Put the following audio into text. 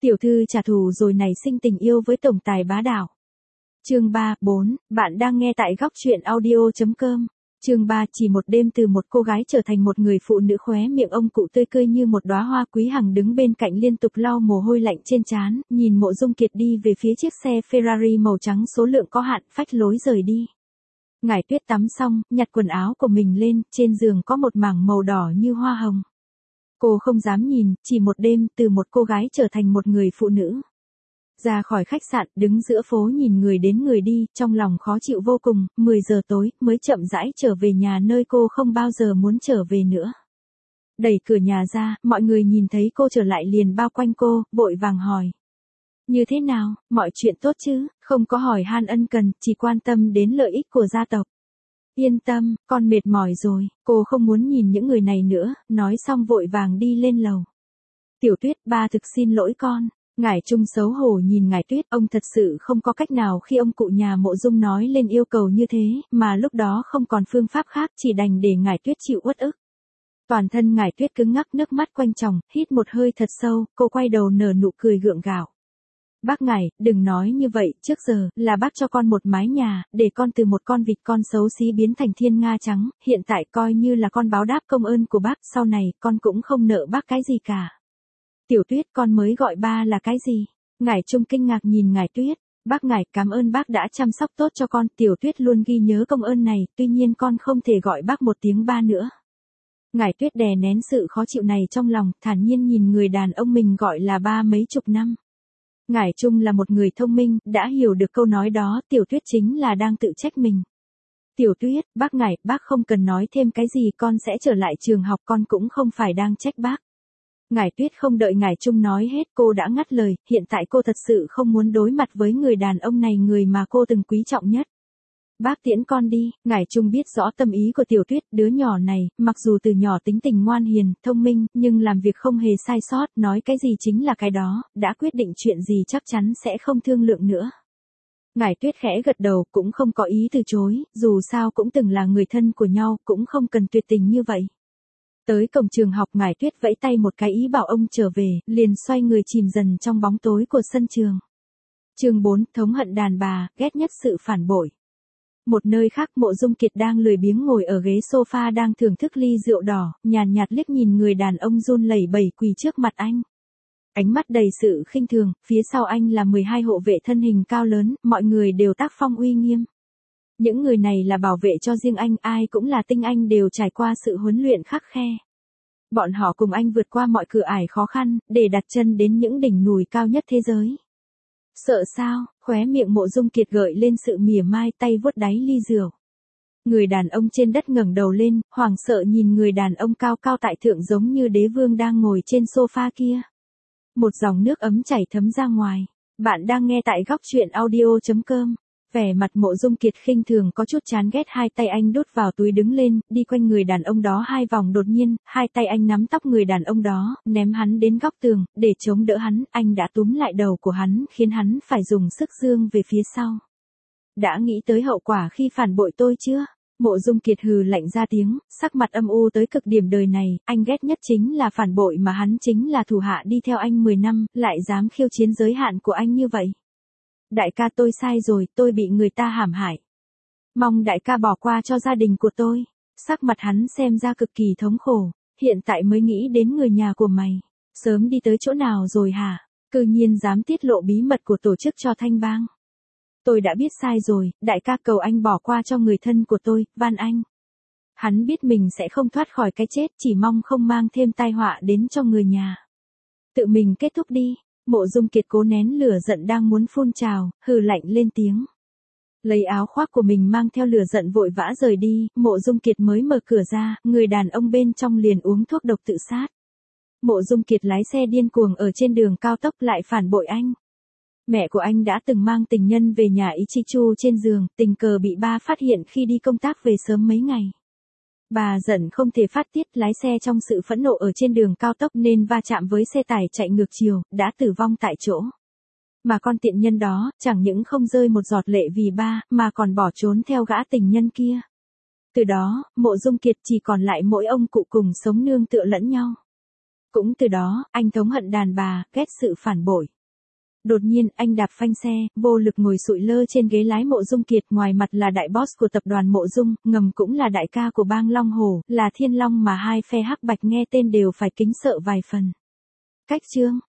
Tiểu thư trả thù rồi nảy sinh tình yêu với tổng tài bá đạo. Chương 3, 4, bạn đang nghe tại góc truyện audio.com. Chương 3, chỉ một đêm từ một cô gái trở thành một người phụ nữ, khóe miệng ông cụ tươi cười như một đóa hoa. Quý Hằng đứng bên cạnh liên tục lau mồ hôi lạnh trên trán, nhìn Mộ Dung Kiệt đi về phía chiếc xe Ferrari màu trắng số lượng có hạn, phách lối rời đi. Ngải Tuyết tắm xong, nhặt quần áo của mình lên, trên giường có một mảng màu đỏ như hoa hồng. Cô không dám nhìn, chỉ một đêm từ một cô gái trở thành một người phụ nữ. Ra khỏi khách sạn, đứng giữa phố nhìn người đến người đi, trong lòng khó chịu vô cùng. 10 giờ tối, mới chậm rãi trở về nhà nơi cô không bao giờ muốn trở về nữa. Đẩy cửa nhà ra, mọi người nhìn thấy cô trở lại liền bao quanh cô, vội vàng hỏi. Như thế nào, mọi chuyện tốt chứ, không có hỏi han ân cần, chỉ quan tâm đến lợi ích của gia tộc. Yên tâm, con mệt mỏi rồi, cô không muốn nhìn những người này nữa, nói xong vội vàng đi lên lầu. Tiểu Tuyết, ba thực xin lỗi con. Ngải Trung xấu hổ nhìn Ngải Tuyết, ông thật sự không có cách nào khi ông cụ nhà Mộ Dung nói lên yêu cầu như thế, mà lúc đó không còn phương pháp khác, chỉ đành để Ngải Tuyết chịu uất ức. Toàn thân Ngải Tuyết cứng ngắc, nước mắt quanh tròng, hít một hơi thật sâu, cô quay đầu nở nụ cười gượng gạo. Bác Ngải, đừng nói như vậy, trước giờ, là bác cho con một mái nhà, để con từ một con vịt con xấu xí biến thành thiên nga trắng, hiện tại coi như là con báo đáp công ơn của bác, sau này, con cũng không nợ bác cái gì cả. Tiểu Tuyết, con mới gọi ba là cái gì? Ngải Trung kinh ngạc nhìn Ngải Tuyết. Bác Ngải, cảm ơn bác đã chăm sóc tốt cho con. Tiểu Tuyết luôn ghi nhớ công ơn này, tuy nhiên con không thể gọi bác một tiếng ba nữa. Ngải Tuyết đè nén sự khó chịu này trong lòng, thản nhiên nhìn người đàn ông mình gọi là ba mấy chục năm. Ngải Trung là một người thông minh, đã hiểu được câu nói đó, Tiểu Tuyết chính là đang tự trách mình. Tiểu Tuyết, bác Ngải, bác không cần nói thêm cái gì, con sẽ trở lại trường học, con cũng không phải đang trách bác. Ngải Tuyết không đợi Ngải Trung nói hết, cô đã ngắt lời, hiện tại cô thật sự không muốn đối mặt với người đàn ông này, người mà cô từng quý trọng nhất. Bác tiễn con đi. Ngải Trung biết rõ tâm ý của Tiểu Tuyết, đứa nhỏ này, mặc dù từ nhỏ tính tình ngoan hiền, thông minh, nhưng làm việc không hề sai sót, nói cái gì chính là cái đó, đã quyết định chuyện gì chắc chắn sẽ không thương lượng nữa. Ngải Tuyết khẽ gật đầu, cũng không có ý từ chối, dù sao cũng từng là người thân của nhau, cũng không cần tuyệt tình như vậy. Tới cổng trường học, Ngải Tuyết vẫy tay một cái ý bảo ông trở về, liền xoay người chìm dần trong bóng tối của sân trường. Chương 4, thống hận đàn bà, ghét nhất sự phản bội. Một nơi khác, Mộ Dung Kiệt đang lười biếng ngồi ở ghế sofa đang thưởng thức ly rượu đỏ, nhàn nhạt liếc nhìn người đàn ông run lẩy bẩy quỳ trước mặt anh. Ánh mắt đầy sự khinh thường, phía sau anh là 12 hộ vệ thân hình cao lớn, mọi người đều tác phong uy nghiêm. Những người này là bảo vệ cho riêng anh, ai cũng là tinh anh, đều trải qua sự huấn luyện khắt khe. Bọn họ cùng anh vượt qua mọi cửa ải khó khăn, để đặt chân đến những đỉnh núi cao nhất thế giới. Sợ sao? Khóe miệng Mộ Dung Kiệt gợi lên sự mỉa mai, tay vuốt đáy ly rượu. Người đàn ông trên đất ngẩng đầu lên, hoảng sợ nhìn người đàn ông cao cao tại thượng giống như đế vương đang ngồi trên sofa kia. Một dòng nước ấm chảy thấm ra ngoài. Bạn đang nghe tại góc truyện audio.com. Vẻ mặt Mộ Dung Kiệt khinh thường, có chút chán ghét, hai tay anh đút vào túi đứng lên, đi quanh người đàn ông đó 2 vòng, đột nhiên, hai tay anh nắm tóc người đàn ông đó, ném hắn đến góc tường, để chống đỡ hắn, anh đã túm lại đầu của hắn, khiến hắn phải dùng sức giương về phía sau. Đã nghĩ tới hậu quả khi phản bội tôi chưa? Mộ Dung Kiệt hừ lạnh ra tiếng, sắc mặt âm u tới cực điểm, đời này, anh ghét nhất chính là phản bội, mà hắn chính là thủ hạ đi theo anh 10 năm, lại dám khiêu chiến giới hạn của anh như vậy. Đại ca, tôi sai rồi, tôi bị người ta hãm hại. Mong đại ca bỏ qua cho gia đình của tôi. Sắc mặt hắn xem ra cực kỳ thống khổ, hiện tại mới nghĩ đến người nhà của mày. Sớm đi tới chỗ nào rồi hả? Cư nhiên dám tiết lộ bí mật của tổ chức cho Thanh Bang. Tôi đã biết sai rồi, đại ca, cầu anh bỏ qua cho người thân của tôi, van anh. Hắn biết mình sẽ không thoát khỏi cái chết, chỉ mong không mang thêm tai họa đến cho người nhà. Tự mình kết thúc đi. Mộ Dung Kiệt cố nén lửa giận đang muốn phun trào, hừ lạnh lên tiếng. Lấy áo khoác của mình mang theo lửa giận vội vã rời đi, Mộ Dung Kiệt mới mở cửa ra, người đàn ông bên trong liền uống thuốc độc tự sát. Mộ Dung Kiệt lái xe điên cuồng ở trên đường cao tốc, lại phản bội anh. Mẹ của anh đã từng mang tình nhân về nhà Ichichu trên giường, tình cờ bị ba phát hiện khi đi công tác về sớm mấy ngày. Bà giận không thể phát tiết, lái xe trong sự phẫn nộ ở trên đường cao tốc nên va chạm với xe tải chạy ngược chiều, đã tử vong tại chỗ. Mà con tiện nhân đó, chẳng những không rơi một giọt lệ vì ba, mà còn bỏ trốn theo gã tình nhân kia. Từ đó, Mộ Dung Kiệt chỉ còn lại mỗi ông cụ cùng sống nương tựa lẫn nhau. Cũng từ đó, anh thống hận đàn bà, ghét sự phản bội. Đột nhiên, anh đạp phanh xe, vô lực ngồi sụi lơ trên ghế lái Mộ Dung Kiệt, ngoài mặt là đại boss của tập đoàn Mộ Dung, ngầm cũng là đại ca của bang Long Hổ, là Thiên Long mà hai phe hắc bạch nghe tên đều phải kính sợ vài phần. Cách chương